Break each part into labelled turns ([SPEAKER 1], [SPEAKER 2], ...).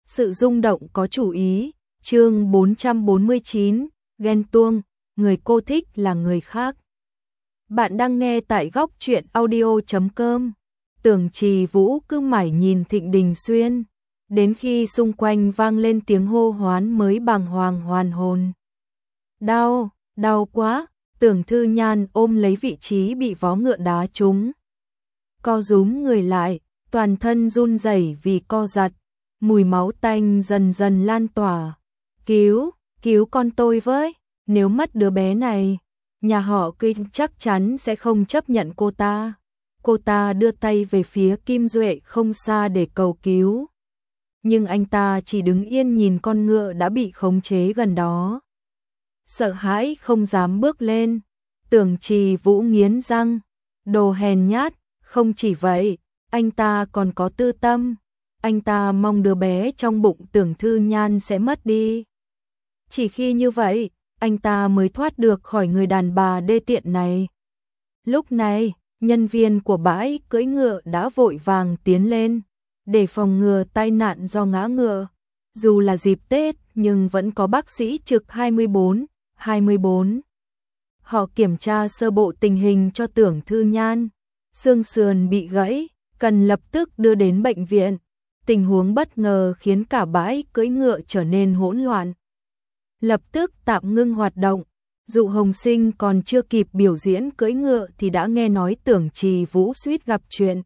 [SPEAKER 1] Sự rung động có chủ ý, chương 449, ghen tuông, người cô thích là người khác. Bạn đang nghe tại góc truyện audio.com. Tưởng Trì Vũ cứ mải nhìn Thịnh Đình Xuyên, đến khi xung quanh vang lên tiếng hô hoán mới bàng hoàng hoàn hồn. Đau, đau quá, Tưởng Thư Nhan ôm lấy vị trí bị vó ngựa đá trúng. Co rúm người lại, toàn thân run rẩy vì co giật, mùi máu tanh dần dần lan tỏa. Cứu con tôi với, nếu mất đứa bé này, nhà họ Kinh chắc chắn sẽ không chấp nhận cô ta. Cô ta đưa tay về phía Kim Duệ không xa để cầu cứu. Nhưng anh ta chỉ đứng yên nhìn con ngựa đã bị khống chế gần đó. Sợ hãi không dám bước lên. Tưởng Trì Vũ nghiến răng, đồ hèn nhát, không chỉ vậy, anh ta còn có tư tâm. Anh ta mong đứa bé trong bụng Tưởng Thư Nhan sẽ mất đi. Chỉ khi như vậy, anh ta mới thoát được khỏi người đàn bà đê tiện này. Lúc này, nhân viên của bãi cưỡi ngựa đã vội vàng tiến lên, để phòng ngừa tai nạn do ngã ngựa. Dù là dịp Tết nhưng vẫn có bác sĩ trực 24/24. Họ kiểm tra sơ bộ tình hình cho Tưởng Thư Nhan. Xương sườn bị gãy, cần lập tức đưa đến bệnh viện. Tình huống bất ngờ khiến cả bãi cưỡi ngựa trở nên hỗn loạn. Lập tức tạm ngưng hoạt động. Dụ Hồng Sinh còn chưa kịp biểu diễn cưỡi ngựa thì đã nghe nói Tưởng Trì Vũ suýt gặp chuyện.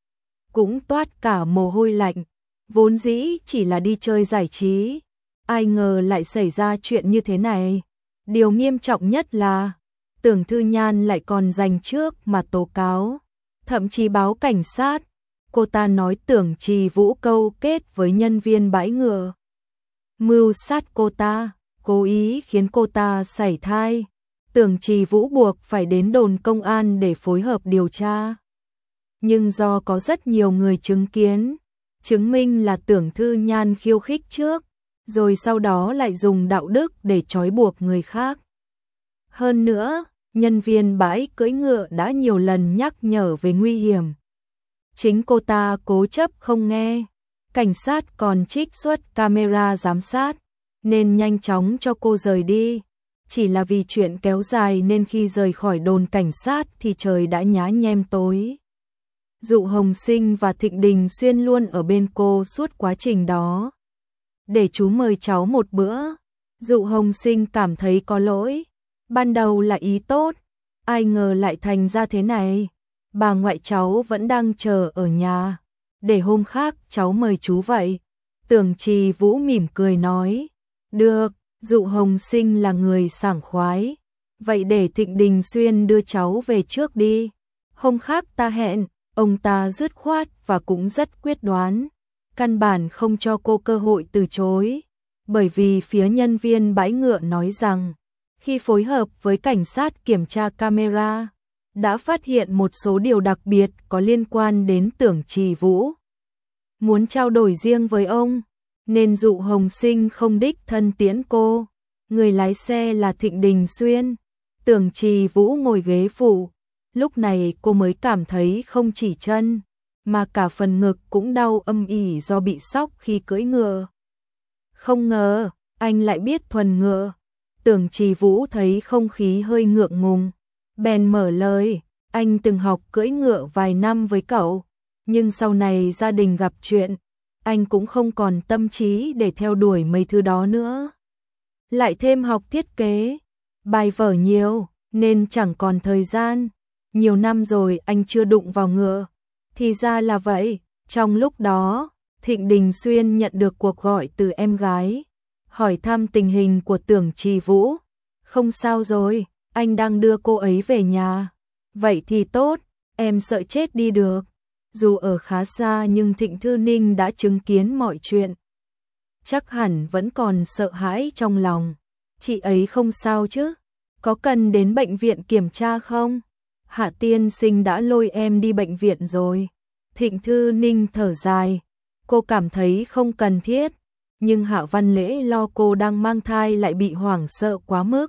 [SPEAKER 1] Cũng toát cả mồ hôi lạnh. Vốn dĩ chỉ là đi chơi giải trí, ai ngờ lại xảy ra chuyện như thế này. Điều nghiêm trọng nhất là Tưởng Thư Nhan lại còn giành trước mà tố cáo, thậm chí báo cảnh sát. Cô ta nói Tưởng Trì Vũ câu kết với nhân viên bãi ngựa, mưu sát cô ta, cố ý khiến cô ta sảy thai. Tưởng Trì Vũ buộc phải đến đồn công an để phối hợp điều tra. Nhưng do có rất nhiều người chứng kiến, chứng minh là Tưởng Thư Nhan khiêu khích trước, rồi sau đó lại dùng đạo đức để trói buộc người khác. Hơn nữa, nhân viên bãi cưỡi ngựa đã nhiều lần nhắc nhở về nguy hiểm. Chính cô ta cố chấp không nghe. Cảnh sát còn trích xuất camera giám sát, nên nhanh chóng cho cô rời đi. Chỉ là vì chuyện kéo dài nên khi rời khỏi đồn cảnh sát thì trời đã nhá nhem tối. Dụ Hồng Sinh và Thịnh Đình Xuyên luôn ở bên cô suốt quá trình đó. Để chú mời cháu một bữa. Dụ Hồng Sinh cảm thấy có lỗi. Ban đầu là ý tốt, ai ngờ lại thành ra thế này. Bà ngoại cháu vẫn đang chờ ở nhà, để hôm khác cháu mời chú vậy. Tưởng Trì Vũ mỉm cười nói, được. Dụ Hồng Sinh là người sảng khoái, vậy để Thịnh Đình Xuyên đưa cháu về trước đi, hôm khác ta hẹn. Ông ta dứt khoát và cũng rất quyết đoán, căn bản không cho cô cơ hội từ chối. Bởi vì phía nhân viên bãi ngựa nói rằng, khi phối hợp với cảnh sát kiểm tra camera, đã phát hiện một số điều đặc biệt có liên quan đến Tưởng Trì Vũ. Muốn trao đổi riêng với ông, nên Dụ Hồng Sinh không đích thân tiễn cô. Người lái xe là Thịnh Đình Xuyên, Tưởng Trì Vũ ngồi ghế phụ. Lúc này cô mới cảm thấy không chỉ chân, mà cả phần ngực cũng đau âm ỉ do bị sốc khi cưỡi ngựa. Không ngờ, anh lại biết thuần ngựa. Tưởng Trì Vũ thấy không khí hơi ngượng ngùng, bèn mở lời, anh từng học cưỡi ngựa vài năm với cậu, nhưng sau này gia đình gặp chuyện, anh cũng không còn tâm trí để theo đuổi mấy thứ đó nữa. Lại thêm học thiết kế, bài vở nhiều, nên chẳng còn thời gian. Nhiều năm rồi anh chưa đụng vào ngựa. Thì ra là vậy. Trong lúc đó, Thịnh Đình Xuyên nhận được cuộc gọi từ em gái, hỏi thăm tình hình của Tưởng Trì Vũ. Không sao rồi, anh đang đưa cô ấy về nhà. Vậy thì tốt, em sợ chết đi được. Dù ở khá xa nhưng Thịnh Thư Ninh đã chứng kiến mọi chuyện. Chắc hẳn vẫn còn sợ hãi trong lòng. Chị ấy không sao chứ? Có cần đến bệnh viện kiểm tra không? Hạ tiên sinh đã lôi em đi bệnh viện rồi. Thịnh Thư Ninh thở dài. Cô cảm thấy không cần thiết. Nhưng Hạ Văn Lễ lo cô đang mang thai lại bị hoảng sợ quá mức.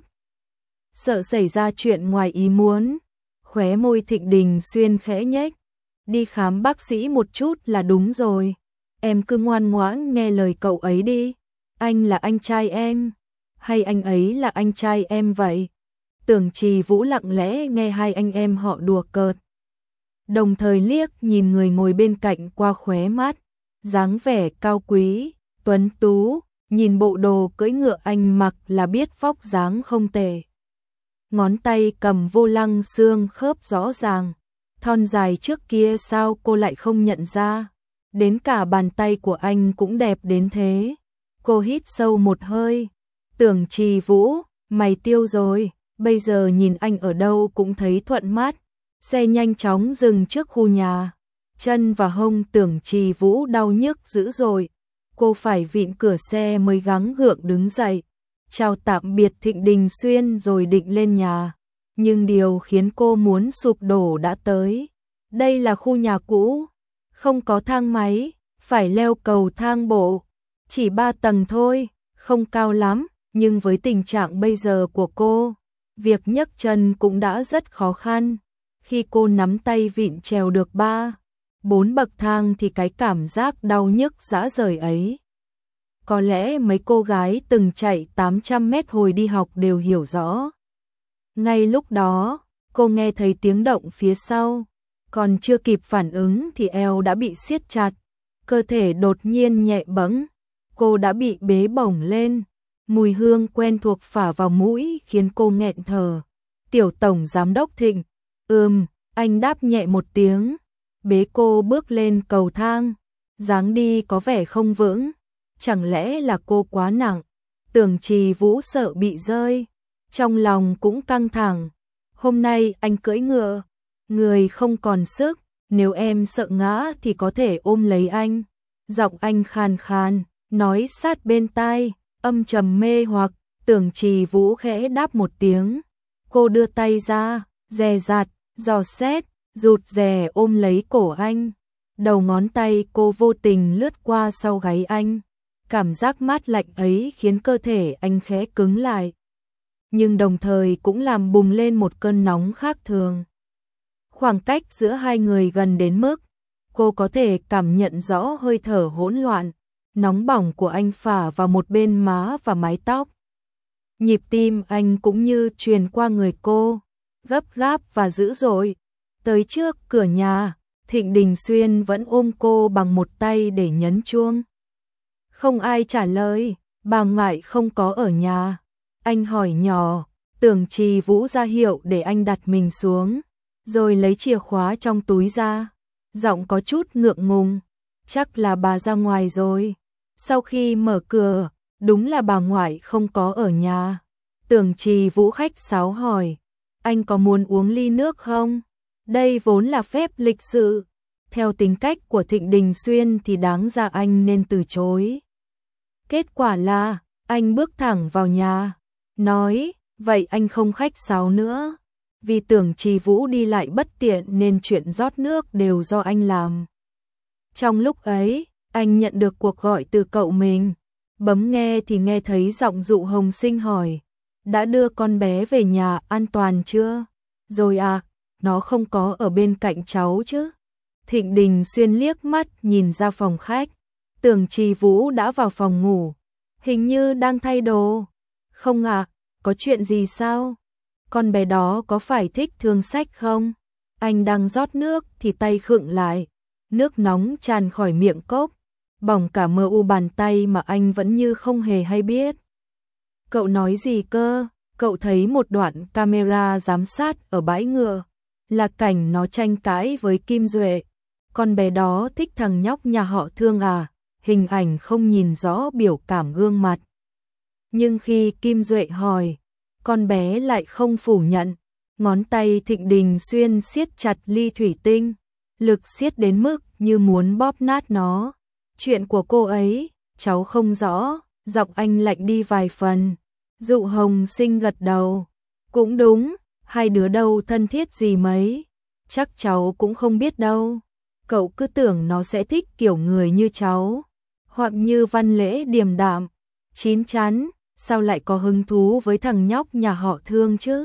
[SPEAKER 1] Sợ xảy ra chuyện ngoài ý muốn. Khóe môi Thịnh Đình Xuyên khẽ nhếch. Đi khám bác sĩ một chút là đúng rồi. em cứ ngoan ngoãn nghe lời cậu ấy đi. Anh là anh trai em, hay anh ấy là anh trai em vậy? Tưởng Trì Vũ lặng lẽ nghe hai anh em họ đùa cợt, đồng thời liếc nhìn người ngồi bên cạnh qua khóe mắt, dáng vẻ cao quý, tuấn tú, nhìn bộ đồ cưỡi ngựa anh mặc là biết vóc dáng không tệ. Ngón tay cầm vô lăng xương khớp rõ ràng, thon dài trước kia sao cô lại không nhận ra, đến cả bàn tay của anh cũng đẹp đến thế. Cô hít sâu một hơi, Tưởng Trì Vũ, mày tiêu rồi, bây giờ nhìn anh ở đâu cũng thấy thuận mắt. Xe nhanh chóng dừng trước khu nhà, chân và hông Tưởng Trì Vũ đau nhức dữ dội, cô phải vịn cửa xe mới gắng gượng đứng dậy, chào tạm biệt Thịnh Đình Xuyên rồi định lên nhà. Nhưng điều khiến cô muốn sụp đổ đã tới. Đây là khu nhà cũ, không có thang máy, phải leo cầu thang bộ, chỉ 3 tầng thôi, không cao lắm, nhưng với tình trạng bây giờ của cô, việc nhấc chân cũng đã rất khó khăn. Khi cô nắm tay vịn trèo được 3-4 bậc thang thì cái cảm giác đau nhức rã rời ấy, có lẽ mấy cô gái từng chạy 800 mét hồi đi học đều hiểu rõ. Ngay lúc đó, cô nghe thấy tiếng động phía sau, còn chưa kịp phản ứng thì eo đã bị siết chặt, cơ thể đột nhiên nhẹ bẫng, cô đã bị bế bổng lên, mùi hương quen thuộc phả vào mũi khiến cô nghẹn thở. Tiểu tổng giám đốc Thịnh, anh đáp nhẹ một tiếng, bế cô bước lên cầu thang, dáng đi có vẻ không vững, chẳng lẽ là cô quá nặng? Tưởng Trì Vũ sợ bị rơi, trong lòng cũng căng thẳng. Hôm nay anh cưỡi ngựa, người không còn sức, nếu em sợ ngã thì có thể ôm lấy anh. Giọng anh khàn khàn, nói sát bên tai, âm trầm mê hoặc. Tưởng Trì Vũ khẽ đáp một tiếng, cô đưa tay ra, dè dặt, dò xét, rụt rè ôm lấy cổ anh. Đầu ngón tay cô vô tình lướt qua sau gáy anh, cảm giác mát lạnh ấy khiến cơ thể anh khẽ cứng lại, nhưng đồng thời cũng làm bùng lên một cơn nóng khác thường. Khoảng cách giữa hai người gần đến mức cô có thể cảm nhận rõ hơi thở hỗn loạn, nóng bỏng của anh phả vào một bên má và mái tóc. Nhịp tim anh cũng như truyền qua người cô, gấp gáp và dữ dội. Tới trước cửa nhà, Thịnh Đình Xuyên vẫn ôm cô bằng một tay để nhấn chuông. Không ai trả lời, bà ngoại không có ở nhà. Anh hỏi nhỏ, Tưởng Trì Vũ ra hiệu để anh đặt mình xuống, rồi lấy chìa khóa trong túi ra. Giọng có chút ngượng ngùng, chắc là bà ra ngoài rồi. Sau khi mở cửa, đúng là bà ngoại không có ở nhà. Tưởng Trì Vũ khách sáo hỏi, anh có muốn uống ly nước không? Đây vốn là phép lịch sự. Theo tính cách của Thịnh Đình Xuyên thì đáng ra anh nên từ chối. Kết quả là, anh bước thẳng vào nhà, nói, vậy anh không khách sáo nữa. Vì Tưởng Trì Vũ đi lại bất tiện nên chuyện rót nước đều do anh làm. Trong lúc ấy, anh nhận được cuộc gọi từ cậu mình. Bấm nghe thì nghe thấy giọng Dụ Hồng Sinh hỏi, đã đưa con bé về nhà an toàn chưa? Rồi à, nó không có ở bên cạnh cháu chứ? Thịnh Đình Xuyên liếc mắt nhìn ra phòng khách. Tưởng Trì Vũ đã vào phòng ngủ, hình như đang thay đồ. Không à, có chuyện gì sao? Con bé đó có phải thích Thương Sách không? Anh đang rót nước thì tay khựng lại, nước nóng tràn khỏi miệng cốc, bỏng cả mờ u bàn tay mà anh vẫn như không hề hay biết. Cậu nói gì cơ? Cậu thấy một đoạn camera giám sát ở bãi ngựa, là cảnh nó tranh cãi với Kim Duệ. Con bé đó thích thằng nhóc nhà họ Thương à? Hình ảnh không nhìn rõ biểu cảm gương mặt. Nhưng khi Kim Duệ hỏi, con bé lại không phủ nhận. Ngón tay Thịnh Đình Xuyên siết chặt ly thủy tinh, lực siết đến mức như muốn bóp nát nó. Chuyện của cô ấy, cháu không rõ. Giọng anh lạnh đi vài phần. Dụ Hồng Sinh gật đầu. Cũng đúng, hai đứa đâu thân thiết gì mấy. Chắc cháu cũng không biết đâu. Cậu cứ tưởng nó sẽ thích kiểu người như cháu, hoặc như Văn Lễ điềm đạm, chín chắn, sao lại có hứng thú với thằng nhóc nhà họ Thương chứ?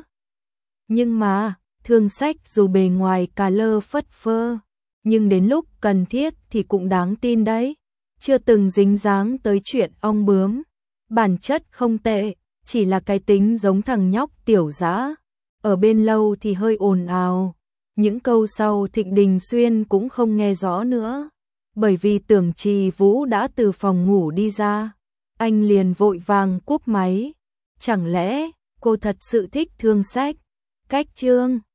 [SPEAKER 1] Nhưng mà, Thương Sách dù bề ngoài cà lơ phất phơ, nhưng đến lúc cần thiết thì cũng đáng tin đấy. chưa từng dính dáng tới chuyện ong bướm. Bản chất không tệ, chỉ là cái tính giống thằng nhóc tiểu dã. Ở bên lâu thì hơi ồn ào. Những câu sau Thịnh Đình Xuyên cũng không nghe rõ nữa. Bởi vì Tưởng Trì Vũ đã từ phòng ngủ đi ra. Anh liền vội vàng cúp máy. Chẳng lẽ cô thật sự thích Thương Sách? Cách chương